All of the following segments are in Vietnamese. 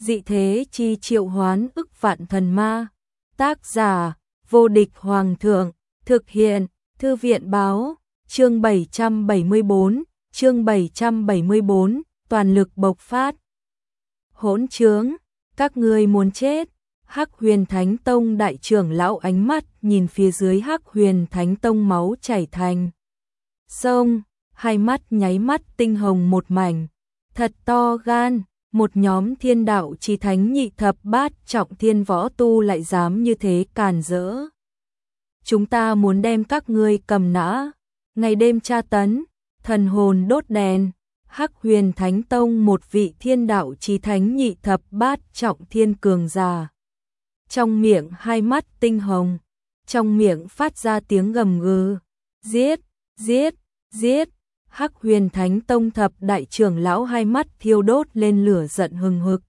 dị thế chi triệu hoán ức vạn thần ma. Tác giả, vô địch hoàng thượng, thực hiện, thư viện báo, chương 774, toàn lực bộc phát. Hỗn trướng, các ngươi muốn chết. Hắc Huyền Thánh Tông đại trưởng lão ánh mắt nhìn phía dưới Hắc Huyền Thánh Tông máu chảy thành sông, hai mắt nháy mắt tinh hồng một mảnh, thật to gan, một nhóm thiên đạo chi thánh nhị thập bát trọng thiên võ tu lại dám như thế càn rỡ. Chúng ta muốn đem các ngươi cầm nã, ngày đêm tra tấn, thần hồn đốt đèn. Hắc Huyền Thánh Tông một vị thiên đạo chi thánh nhị thập bát trọng thiên cường giả. Trong miệng hai mắt tinh hồng, trong miệng phát ra tiếng gầm gừ, giết, giết, giết. Hắc Huyền Thánh Tông thập đại trưởng lão hai mắt thiêu đốt lên lửa giận hừng hực.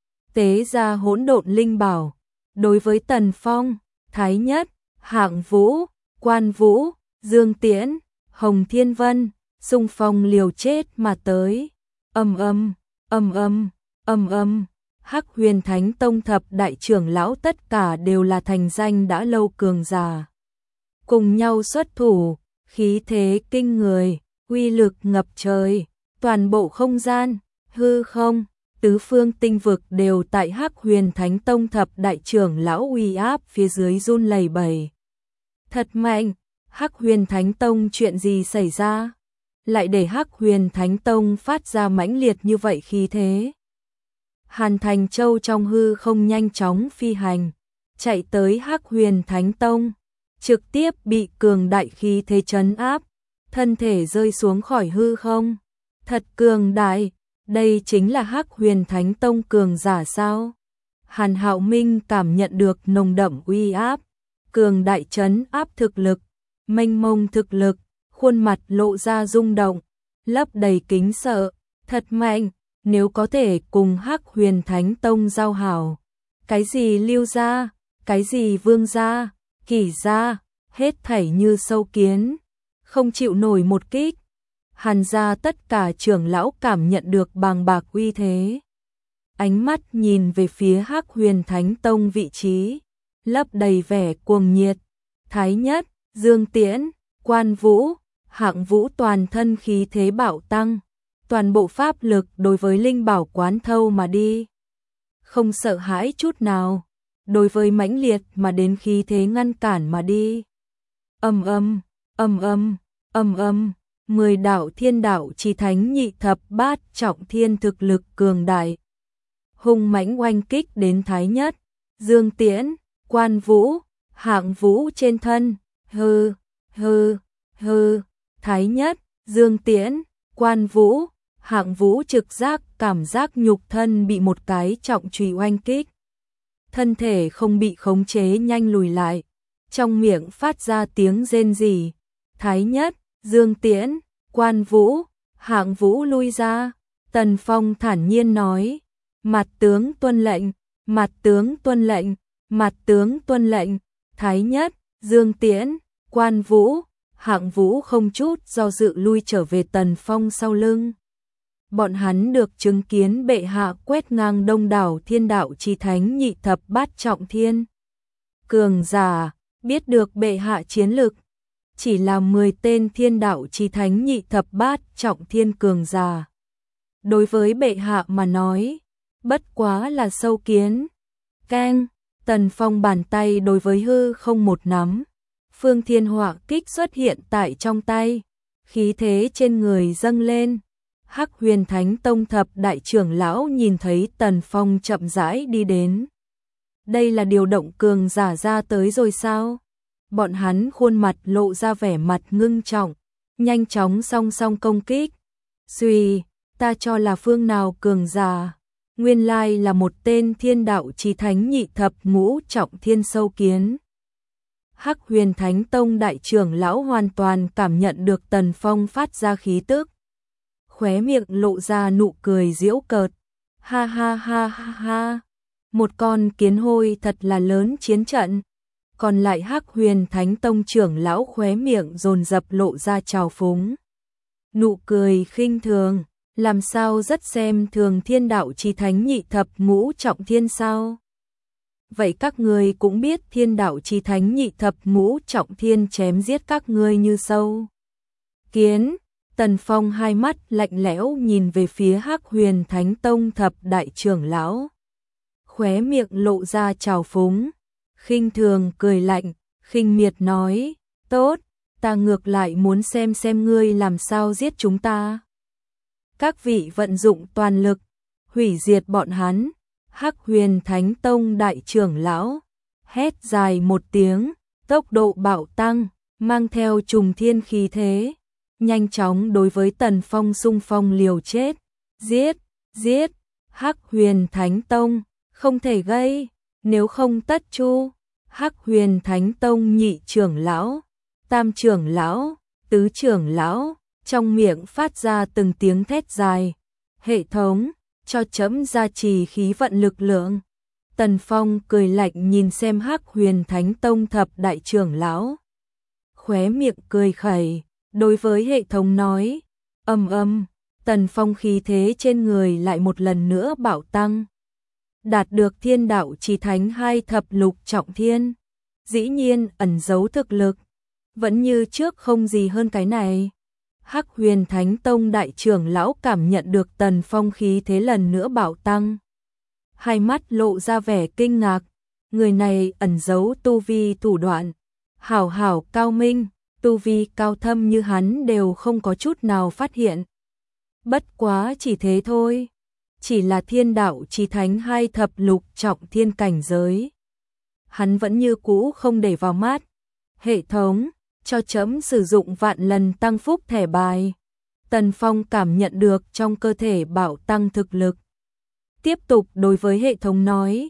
Tế ra hỗn độn linh bảo, đối với Tần Phong, Thái Nhất, Hạng Vũ, Quan Vũ, Dương Tiễn, Hồng Thiên Vân, xung phong liều chết mà tới. Ầm ầm, ầm ầm, ầm ầm. Hắc Huyền Thánh Tông thập đại trưởng lão tất cả đều là thành danh đã lâu cường giả. Cùng nhau xuất thủ, khí thế kinh người, uy lực ngập trời, toàn bộ không gian, hư không, tứ phương tinh vực đều tại Hắc Huyền Thánh Tông thập đại trưởng lão uy áp phía dưới run lẩy bẩy. Thật mạnh, Hắc Huyền Thánh Tông chuyện gì xảy ra? Lại để Hắc Huyền Thánh Tông phát ra mãnh liệt như vậy khí thế. Hàn Thành Châu trong hư không nhanh chóng phi hành, chạy tới Hắc Huyền Thánh Tông, trực tiếp bị cường đại khí thế trấn áp, thân thể rơi xuống khỏi hư không. Thật cường đại, đây chính là Hắc Huyền Thánh Tông cường giả sao? Hàn Hạo Minh cảm nhận được nồng đậm uy áp, cường đại trấn áp thực lực, mênh mông thực lực, khuôn mặt lộ ra rung động, lấp đầy kính sợ, thật mạnh. Nếu có thể cùng Hắc Huyền Thánh Tông giao hảo, cái gì Lưu gia, cái gì Vương gia, Kỷ gia, hết thảy như sâu kiến, không chịu nổi một kích. Hàn gia tất cả trưởng lão cảm nhận được bàng bạc uy thế, ánh mắt nhìn về phía Hắc Huyền Thánh Tông vị trí, lấp đầy vẻ cuồng nhiệt. Thái Nhất, Dương Tiễn, Quan Vũ, Hạng Vũ toàn thân khí thế bạo tăng, toàn bộ pháp lực đối với linh bảo quán thâu mà đi, không sợ hãi chút nào, đối với mãnh liệt mà đến khí thế ngăn cản mà đi. Ầm ầm, ầm ầm, ầm ầm, 10 đạo thiên đạo chi thánh nhị thập bát trọng thiên thực lực cường đại, hung mãnh oanh kích đến Thái Nhất, Dương Tiễn, Quan Vũ, Hạng Vũ trên thân. Hừ, hừ, hừ. Thái Nhất, Dương Tiễn, Quan Vũ, Hạng Vũ trực giác cảm giác nhục thân bị một cái trọng chùy oanh kích, thân thể không bị khống chế nhanh lùi lại, trong miệng phát ra tiếng rên rỉ. Thái Nhất, Dương Tiễn, Quan Vũ, Hạng Vũ lui ra. Tần Phong thản nhiên nói, mặt tướng tuân lệnh, mặt tướng tuân lệnh, mặt tướng tuân lệnh. Thái Nhất, Dương Tiễn, Quan Vũ, Hạng Vũ không chút do dự lui trở về Tần Phong sau lưng. Bọn hắn được chứng kiến bệ hạ quét ngang đông đảo thiên đạo chi thánh nhị thập bát trọng thiên cường giả, biết được bệ hạ chiến lực, chỉ là 10 tên thiên đạo chi thánh nhị thập bát trọng thiên cường giả. Đối với bệ hạ mà nói, bất quá là sâu kiến. Keng, Tần Phong bàn tay đối với hư không một nắm, Phương Thiên Hỏa Kích xuất hiện tại trong tay, khí thế trên người dâng lên. Hắc Huyền Thánh Tông thập đại trưởng lão nhìn thấy Tần Phong chậm rãi đi đến. Đây là điều động cường giả ra tới rồi sao? Bọn hắn khuôn mặt lộ ra vẻ mặt ngưng trọng, nhanh chóng song song công kích. Xuy, ta cho là phương nào cường giả, nguyên lai là một tên thiên đạo chi thánh nhị thập ngũ trọng thiên sâu kiến. Hắc Huyền Thánh Tông đại trưởng lão hoàn toàn cảm nhận được Tần Phong phát ra khí tức, khóe miệng lộ ra nụ cười giễu cợt. Ha ha ha ha ha, một con kiến hôi thật là lớn chiến trận. Còn lại Hắc Huyền Thánh Tông trưởng lão khóe miệng dồn dập lộ ra trào phúng, nụ cười khinh thường. làm sao rất xem thường Thiên Đạo Chí Thánh nhị thập ngũ trọng thiên sao? Vậy các ngươi cũng biết Thiên Đạo Chí Thánh nhị thập ngũ trọng thiên chém giết các ngươi như sâu kiến. Tần Phong hai mắt lạnh lẽo nhìn về phía Hắc Huyền Thánh Tông thập đại trưởng lão, khóe miệng lộ ra trào phúng, khinh thường cười lạnh, khinh miệt nói, tốt, ta ngược lại muốn xem ngươi làm sao giết chúng ta. Các vị vận dụng toàn lực, hủy diệt bọn hắn. Hắc Huyền Thánh Tông đại trưởng lão hét dài một tiếng, tốc độ bạo tăng, mang theo trùng thiên khí thế, nhanh chóng đối với Tần Phong xung phong liều chết. Giết, giết, Hắc Huyền Thánh Tông, không thể gây, nếu không tất chu. Hắc Huyền Thánh Tông nhị trưởng lão, tam trưởng lão, tứ trưởng lão, trong miệng phát ra từng tiếng thét dài. Hệ thống, cho chấm gia trì khí vận lực lượng. Tần Phong cười lạnh nhìn xem Hắc Huyền Thánh Tông thập đại trưởng lão, khóe miệng cười khẩy, đối với hệ thống nói, Tần Phong khí thế trên người lại một lần nữa bạo tăng, đạt được Thiên Đạo Chí Thánh hai thập lục trọng thiên, dĩ nhiên ẩn giấu thực lực, vẫn như trước không gì hơn cái này. Hắc Huyền Thánh Tông đại trưởng lão cảm nhận được Tần Phong khí thế lần nữa bạo tăng, hai mắt lộ ra vẻ kinh ngạc, người này ẩn giấu tu vi thủ đoạn, hảo cao minh, tu vi cao thâm như hắn đều không có chút nào phát hiện. Bất quá chỉ thế thôi, chỉ là Thiên Đạo Chí Thánh hai thập lục trọng thiên cảnh giới, hắn vẫn như cũ không để vào mắt. Hệ thống, cho chấm sử dụng vạn lần tăng phúc thẻ bài. Tần Phong cảm nhận được trong cơ thể bạo tăng thực lực, tiếp tục đối với hệ thống nói,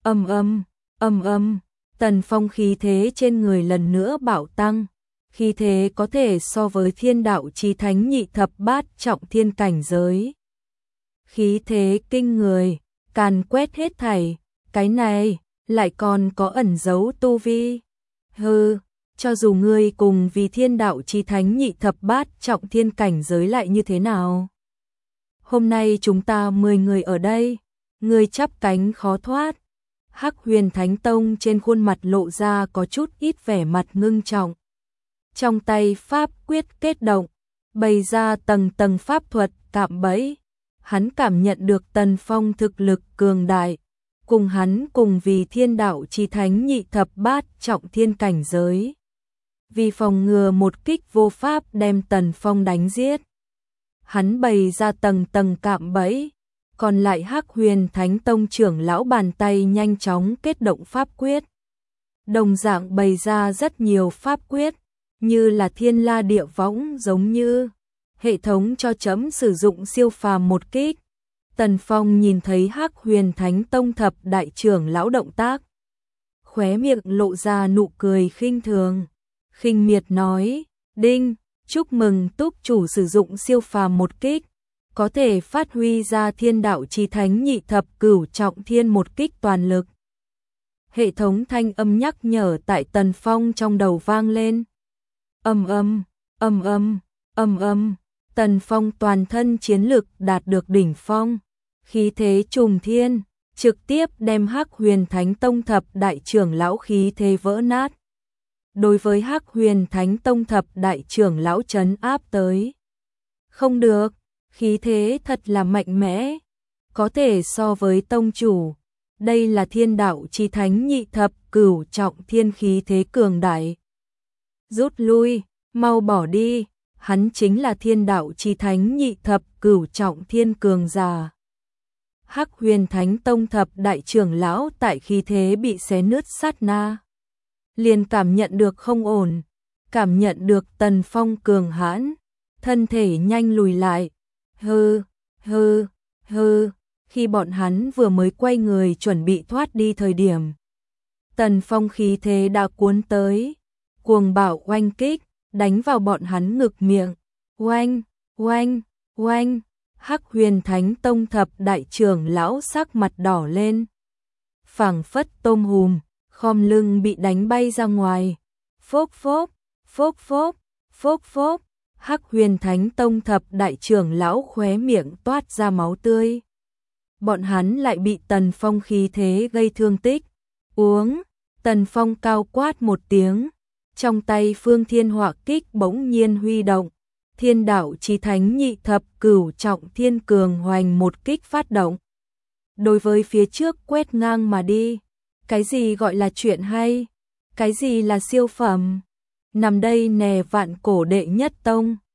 Tần Phong khí thế trên người lần nữa bạo tăng, khí thế có thể so với Thiên Đạo Chí Thánh nhị thập bát trọng thiên cảnh giới. Khí thế kinh người, càn quét hết thảy, cái này lại còn có ẩn giấu tu vi. Hừ, cho dù ngươi cùng vì Thiên Đạo Chí Thánh nhị thập bát trọng thiên cảnh giới lại như thế nào? Hôm nay chúng ta 10 người ở đây, ngươi chắp cánh khó thoát. Hắc Huyền Thánh Tông trên khuôn mặt lộ ra có chút ít vẻ mặt ngưng trọng. Trong tay pháp quyết kết động, bày ra tầng tầng pháp thuật cạm bẫy. Hắn cảm nhận được Tần Phong thực lực cường đại, cùng hắn cùng vì Thiên Đạo Chí Thánh nhị thập bát trọng thiên cảnh giới. Vì phòng ngừa một kích vô pháp đem Tần Phong đánh giết, hắn bày ra tầng tầng cạm bẫy, còn lại Hắc Huyền Thánh Tông trưởng lão bàn tay nhanh chóng kết động pháp quyết. Đồng dạng bày ra rất nhiều pháp quyết, như là thiên la địa võng giống như, hệ thống cho chấm sử dụng siêu phàm một kích. Tần Phong nhìn thấy Hắc Huyền Thánh Tông thập đại trưởng lão động tác, khóe miệng lộ ra nụ cười khinh thường, khinh miệt nói, đinh, chúc mừng túc chủ sử dụng siêu phàm một kích, có thể phát huy ra Thiên Đạo Chí Thánh nhị thập cửu trọng thiên một kích toàn lực. Hệ thống thanh âm nhắc nhở tại Tần Phong trong đầu vang lên. Tần Phong toàn thân chiến lực đạt được đỉnh phong, khí thế trùng thiên, trực tiếp đem Hắc Huyền Thánh Tông thập đại trưởng lão khí thế vỡ nát. Đối với Hắc Huyền Thánh Tông thập đại trưởng lão trấn áp tới. Không được, khí thế thật là mạnh mẽ, có thể so với tông chủ. Đây là Thiên Đạo Chí Thánh nhị thập cửu trọng thiên khí thế cường đại. Rút lui, mau bỏ đi, hắn chính là Thiên Đạo Chí Thánh nhị thập cửu trọng thiên cường giả. Hắc Huyền Thánh Tông thập đại trưởng lão tại khí thế bị xé nứt sát na, liền cảm nhận được không ổn, cảm nhận được Tần Phong cường hãn, thân thể nhanh lùi lại. Khi bọn hắn vừa mới quay người chuẩn bị thoát đi thời điểm, Tần Phong khí thế đã cuốn tới, cuồng bạo oanh kích, đánh vào bọn hắn ngực miệng. Oanh. Hắc Huyền Thánh Tông thập đại trưởng lão sắc mặt đỏ lên, phảng phất tôm hùm, khom lưng bị đánh bay ra ngoài. Phốc phốc. Hắc Huyền Thánh Tông thập đại trưởng lão khóe miệng toát ra máu tươi. Bọn hắn lại bị Tần Phong khí thế gây thương tích. Uống, Tần Phong cao quát một tiếng, trong tay Phương Thiên Hỏa Kích bỗng nhiên huy động, Thiên Đạo Chí Thánh nhị thập cửu trọng thiên cường hoành một kích phát động. Đối với phía trước quét ngang mà đi. Cái gì gọi là chuyện hay? Cái gì là siêu phẩm? Nằm đây nè vạn cổ đệ nhất tông.